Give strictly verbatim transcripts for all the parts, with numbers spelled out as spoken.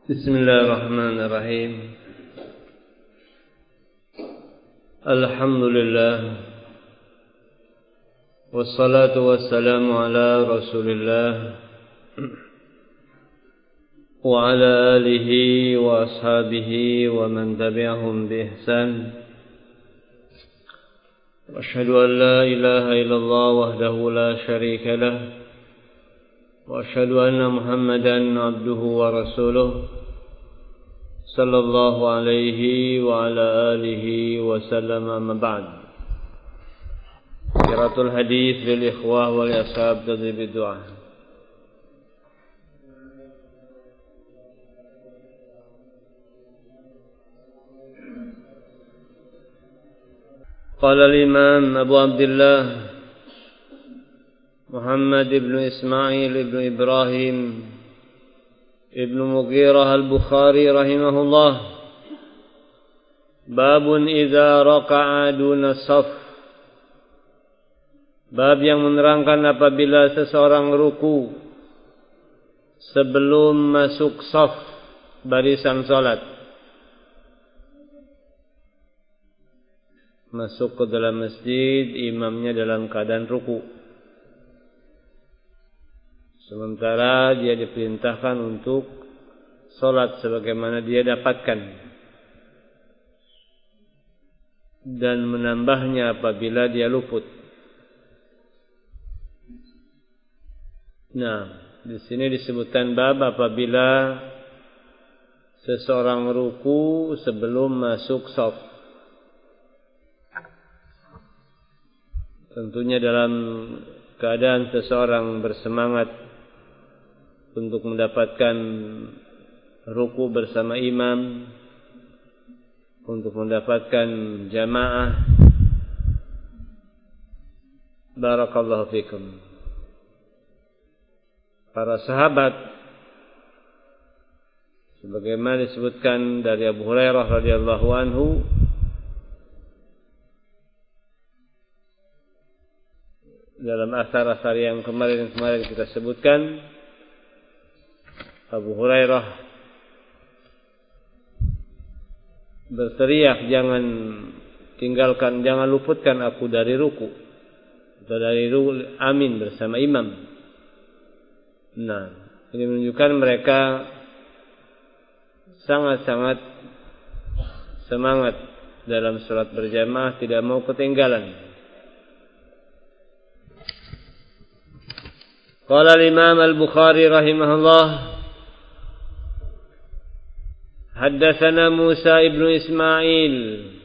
Bismillahirrahmanirrahim. Alhamdulillah. Wassalatu wassalamu ala Rasulillah wa ala alihi wa ashabihi wa man tabi'ahum bi ihsan. Wa asyhadu an la ilaha illallah wahdahu la syarika lah. وأشهد أن محمدا عبده ورسوله صلى الله عليه وعلى آله وسلم أما بعد. قراءة الحديث للإخوة والأصحاب تجب الدعاء. قال الإمام أبو عبد الله محمد بن إسماعيل بن إبراهيم ابن مغيرة البخاري رحمه الله باب إذا ركع دون الصف. Bab yang menerangkan apabila seseorang ruku sebelum masuk shaf, barisan salat. Masuk ke dalam masjid, imamnya dalam keadaan ruku, sementara dia diperintahkan untuk sholat sebagaimana dia dapatkan, dan menambahnya apabila dia luput. Nah, di sini disebutkan bab apabila seseorang ruku sebelum masuk shaf. Tentunya dalam keadaan seseorang bersemangat untuk mendapatkan ruku bersama imam, untuk mendapatkan jamaah. Barakallahu fikum. Para sahabat, sebagaimana disebutkan dari Abu Hurairah radhiyallahu anhu, dalam asar-asar yang kemarin-kemarin kita sebutkan, Abu Hurairah berteriak, jangan tinggalkan, jangan luputkan aku dari ruku atau dari ruku, amin bersama imam. Nah, ini menunjukkan mereka sangat-sangat semangat dalam salat berjamaah, tidak mau ketinggalan. Qala al-Imam al-Bukhari rahimahullah, haddatsana Musa ibnu Ismail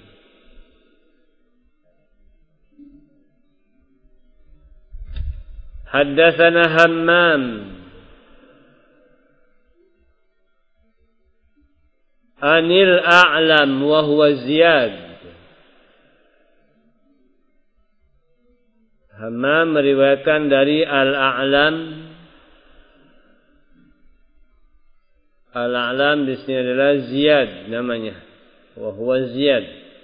haddatsana Hammam anil A'lam wa huwa Ziyad. Hammam meriwayatkan dari Al-A'lam. Al-A'lam di sini adalah Ziyad namanya, wa huwa Ziyad.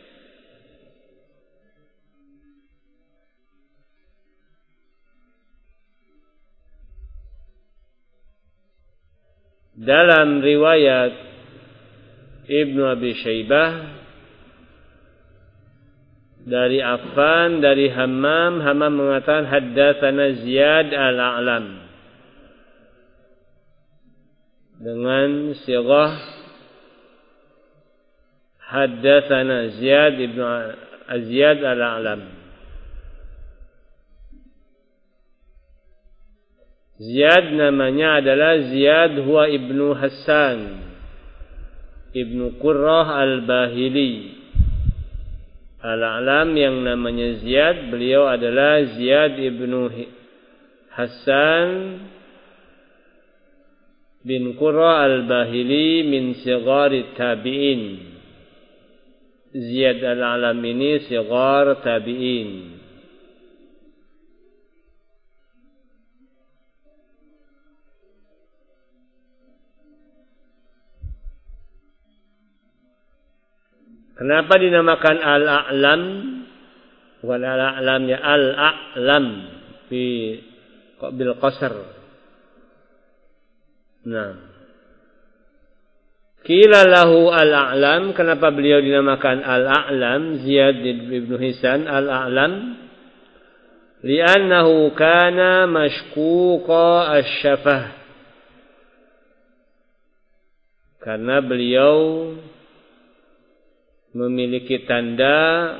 Dalam riwayat Ibnu Abi Syaibah dari Affan dari Hammam, Hammam mengatakan haddatsana Ziyad Al-A'lam dengan sighah haddatsana Ziyad ibnu Ziyad Al-A'lam. Ziyad namanya adalah Ziyad huwa ibnu Hassan ibnu Qurrah Al-Bahili. Al-A'lam yang namanya Ziyad, beliau adalah Ziyad ibnu Hassan bin Qurrah Al-Bahili min sighari tabi'in. Ziyad Al-A'lam ini sighar tabi'in. Kenapa dinamakan Al-A'lam? Bukan Al-A'lam ya, Al-A'lam fi bil qasr. Nah, Qila lahu al-a'lam, kenapa beliau dinamakan al-a'lam, Ziyad bin Hisan al-a'lam? Li'annahu kana mashkuqa asy-syafah. Karena beliau memiliki tanda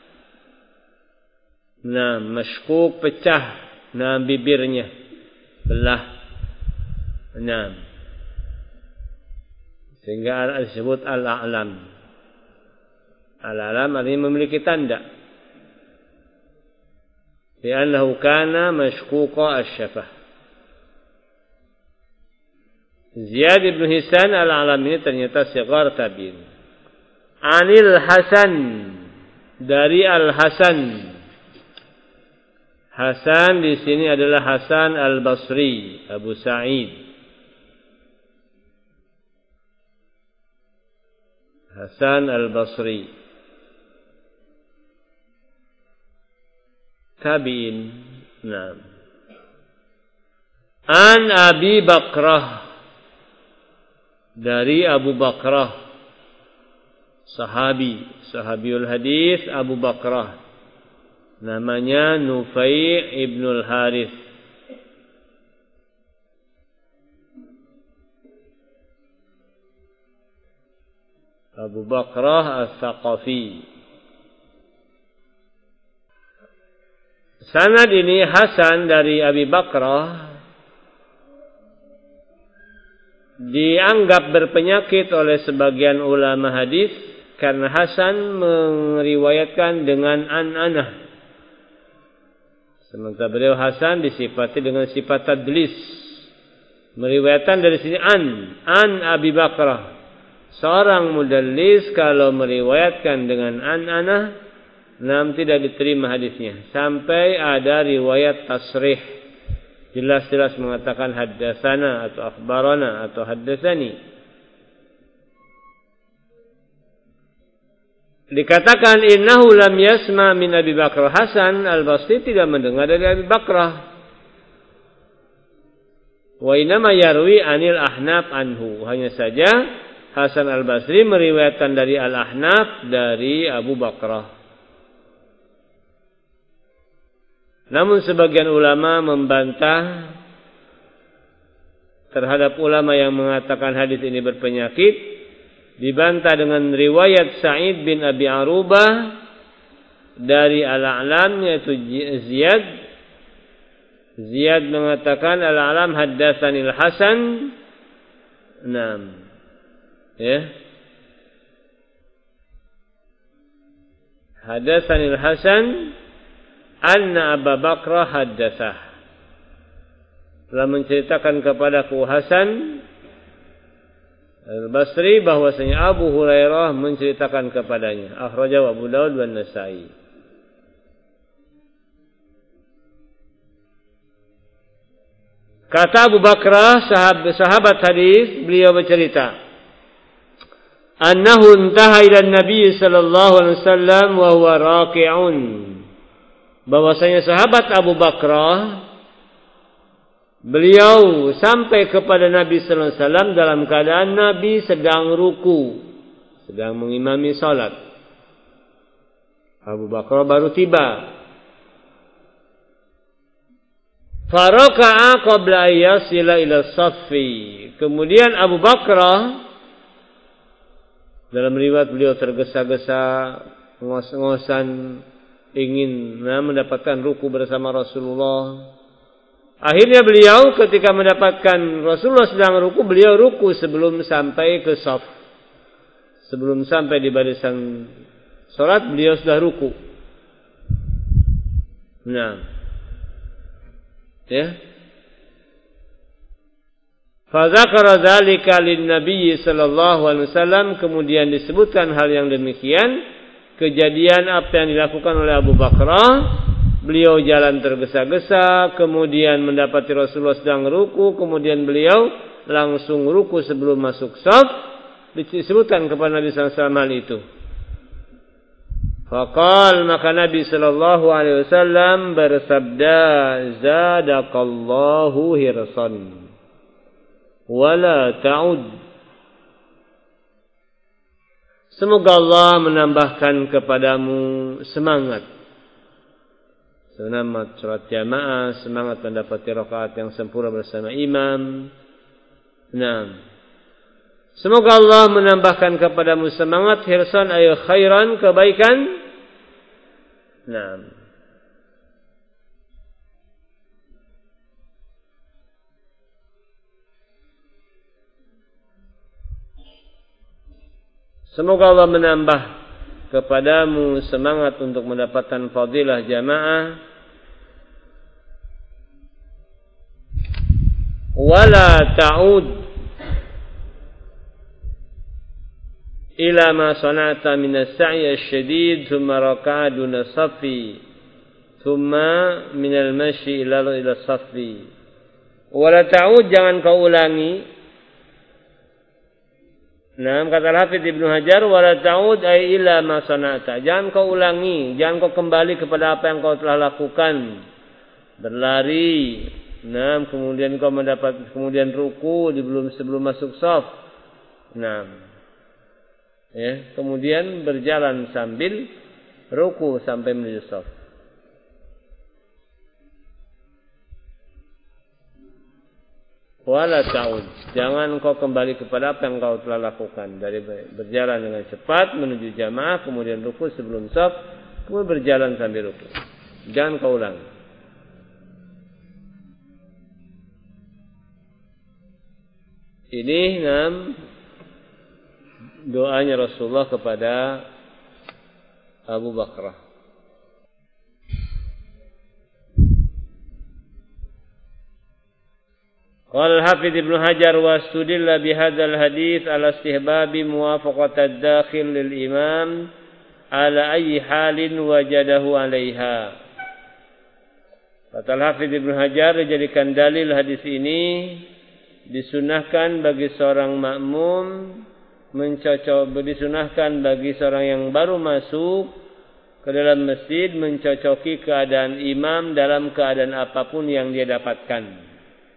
nah mashkuk, pecah, nah bibirnya belah. Nah, sehingga disebut al-a'lam. Al-a'lam artinya memiliki tanda. Li'annahu kana mashkuqa asy-syafah. Ziyad bin Hisan al-a'lam ini ternyata sigar tabi'in. Anil Hasan, dari Al-Hasan. Hasan di sini adalah Hasan al-Basri, Abu Sa'id. Hasan al-Basri. Tabi'in. Nah. An Abi Bakrah, dari Abu Bakrah, sahabi, sahabiul hadis Abu Bakrah. Namanya Nufai' ibnul Harith. Abu Bakrah As-Saqafi. Sanad ini Hasan dari Abi Bakrah dianggap berpenyakit oleh sebagian ulama hadis karena Hasan meriwayatkan dengan an-anah. Sementara beliau Hasan disifati dengan sifat tadlis. Meriwayatkan dari sini an, an Abi Bakrah. Seorang mudallis kalau meriwayatkan dengan an-anah, nam tidak diterima hadisnya. Sampai ada riwayat tasrih. Jelas-jelas mengatakan haddatsana atau akhbarana atau haddatsani. Dikatakan innahu lam yasma min Abi Bakrah. Hasan al-Basri tidak mendengar dari Abi Bakrah. Wa inama yarwi anil Ahnaf anhu. Hanya saja Hasan al-Basri meriwayatkan dari al-Ahnaf dari Abu Bakrah. Namun sebagian ulama membantah terhadap ulama yang mengatakan hadis ini berpenyakit. Dibantah dengan riwayat Sa'id bin Abi Arubah dari Al-A'lam, yaitu Ziyad. Ziyad mengatakan Al-A'lam haddatsanil Hasan. Naam. Ya. Haddatsanil Hasan anna Abu Bakrah haddatsah. Telah menceritakan kepadaku Hasan Al-Basri bahwasanya Abu Hurairah menceritakan kepadanya. Akhrajahu Abu Daud dan Nasa'i. Kata Abu Bakrah, sahabat, sahabat hadis, beliau bercerita, annahu intaha ila Nabi sallallahu alaihi wasallam wa huwa raqi'un. Bahwasanya sahabat Abu Bakrah, beliau sampai kepada Nabi sallallahu alaihi wasallam dalam keadaan Nabi sedang ruku, sedang mengimami salat. Abu Bakrah baru tiba. Faraka'a qabla ayyasila ila saffi. Kemudian Abu Bakrah, dalam riwayat beliau tergesa-gesa, ngos-ngosan ingin mendapatkan ruku bersama Rasulullah. Akhirnya beliau ketika mendapatkan Rasulullah sedang ruku, beliau ruku sebelum sampai ke shaf. Sebelum sampai di barisan salat, beliau sudah ruku. Nah. Ya. Fa dzakara dzalika lin-nabiy sallallahu alaihi wasallam, kemudian disebutkan hal yang demikian, kejadian apa yang dilakukan oleh Abu Bakrah. Beliau jalan tergesa-gesa, kemudian mendapati Rasulullah sedang ruku, kemudian beliau langsung ruku sebelum masuk shaf. Disebutkan kepada Nabi sallallahu alaihi wasallam hal itu. Faqal, maka Nabi sallallahu alaihi wasallam bersabda, zadakallahu hirsan wala ta'ud. Semoga Allah menambahkan kepadamu semangat. Semangat sholat jamaah, semangat mendapati rakaat yang sempurna bersama imam. Naam. Semoga Allah menambahkan kepadamu semangat, hirsan ay khairan, kebaikan. Naam. Semoga Allah menambah kepadamu semangat untuk mendapatkan fadilah jamaah. Wala ta'ud ila ma sana'ta min as-sa'i asy-syadid thumma raka'a duna safi thumma min al-mashi ila ila safi. Wala ta'ud, jangan kau ulangi. Nah, kata Al-Hafidz Ibnu Hajar, wala ta'ud ay ila ma sana'ta. Jangan kau ulangi, jangan kau kembali kepada apa yang kau telah lakukan. Berlari, nah, kemudian kau mendapat kemudian ruku di belum sebelum masuk shaf. Nah, ya, kemudian berjalan sambil ruku sampai menuju shaf. Wala ta'ud, jangan kau kembali kepada apa yang kau telah lakukan, dari berjalan dengan cepat menuju jamaah, kemudian ruku sebelum shaf, kemudian berjalan sambil ruku. Jangan kau ulang. Ini enam doanya Rasulullah kepada Abu Bakrah. Qala al-Hafidz Ibnu Hajar wa studilla bihadzal hadits ala istihbabi muwafaqat ad-dakhil lil imam ala ayyi halin wajadahu 'alaiha. Kata al-Hafidz Ibnu Hajar, dijadikan dalil hadis ini disunahkan bagi seorang makmum mencocok disunahkan bagi seorang yang baru masuk ke dalam masjid mencocoki keadaan imam dalam keadaan apapun yang dia dapatkan.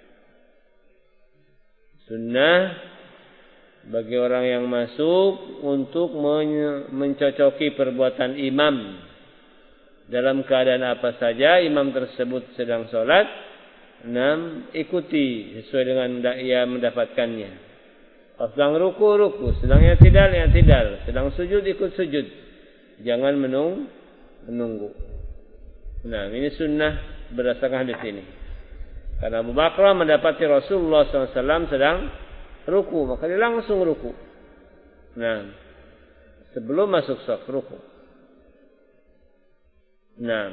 Sunnah bagi orang yang masuk untuk mencocoki perbuatan imam dalam keadaan apa saja imam tersebut sedang sholat, enam ikuti sesuai dengan ia mendapatkannya. Sedang ruku ruku, sedang i'tidal i'tidal, sedang sujud ikut sujud. Jangan menung, menunggu. Nah, ini sunnah berdasarkan hadis ini. Karena Abu Bakrah mendapati Rasulullah shallallahu alaihi wasallam sedang ruku, maka dia langsung ruku. Nah, sebelum masuk shaf ruku. Nah,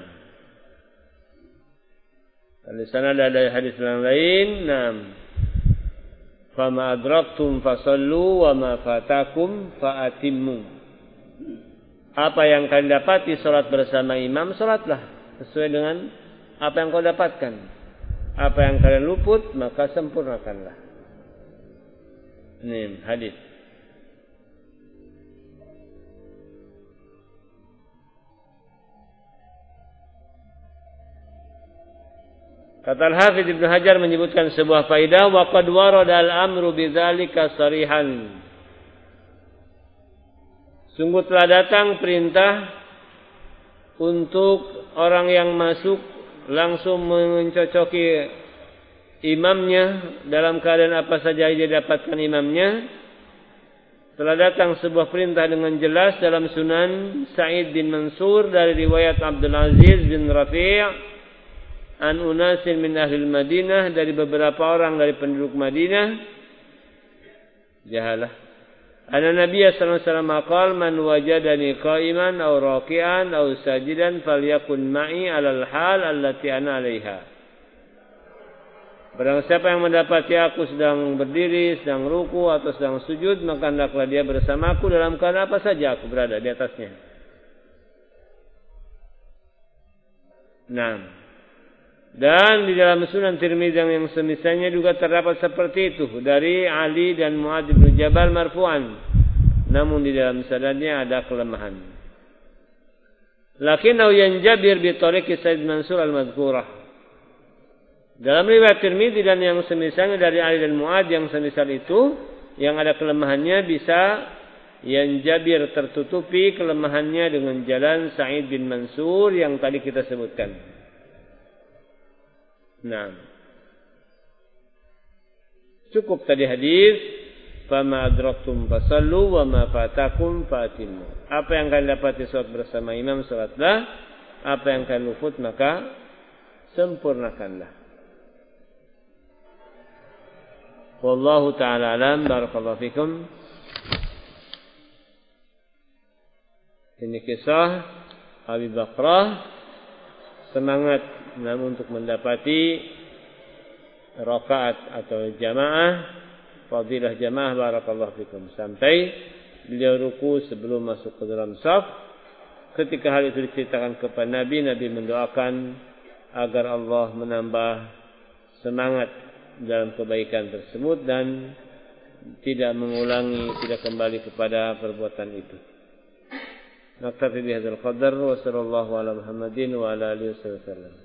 di sana ada hadis yang lain. Nah, fama adraktum fasallu wa ma fatakum faatimmu. Apa yang kalian dapati salat bersama imam, salatlah sesuai dengan apa yang kau dapatkan. Apa yang kalian luput, maka sempurnakanlah. Ini hadis. Kata Al-Hafidz Ibnu Hajar menyebutkan sebuah faedah, wa qad warada al-amru bidzalika sarihan. Sungguh telah datang perintah untuk orang yang masuk langsung mencocoki imamnya dalam keadaan apa saja dia dapatkan imamnya. Telah datang sebuah perintah dengan jelas dalam Sunan Sa'id bin Mansur dari riwayat Abdul Aziz bin Rafi' an unasin min ahli Madinah, dari beberapa orang dari penduduk Madinah. Jahalah. Anna Nabi sallallahu alaihi wasallam qala man wajadani qa'iman aw raki'an aw sajidan falyakun ma'i 'alal hal allati ana 'alaiha. Barang siapa yang mendapati aku sedang berdiri, sedang ruku atau sedang sujud, maka hendaklah dia bersamaku dalam keadaan apa saja aku berada di atasnya. Nah, dan di dalam Sunan Tirmidzi yang semisalnya juga terdapat seperti itu dari Ali dan Muadz bin Jabal marfu'an. Namun di dalam sanadnya ada kelemahan. Lakinnahu yanjabir bi tariqi Said Mansur al-madhkurah. Dalam riwayat Tirmidzi dan yang semisalnya dari Ali dan Muadz yang semisal itu, yang ada kelemahannya bisa yang Jabir tertutupi kelemahannya dengan jalan Sa'id bin Mansur yang tadi kita sebutkan. Nah, cukup tadi hadis, fama adraktum fasallu wa ma fatakum fatimmu. Apa yang kalian dapati salat bersama imam, salatlah. Apa yang kalian luput maka sempurnakanlah. Wallahu ta'ala alam. Barakallahu fikum. Ini kisah Abi Bakrah semangat namun untuk mendapati rakaat atau jamaah, fadilah jamaah, barakallahu fikum, sampai beliau ruku sebelum masuk ke dalam shaf. Ketika hal itu diceritakan kepada Nabi, Nabi mendoakan agar Allah menambah semangat dalam kebaikan tersebut dan tidak mengulangi, tidak kembali kepada perbuatan itu. Naktafi bihadzal qadar wa sallallahu ala Muhammadin wa ala alihi wasallam.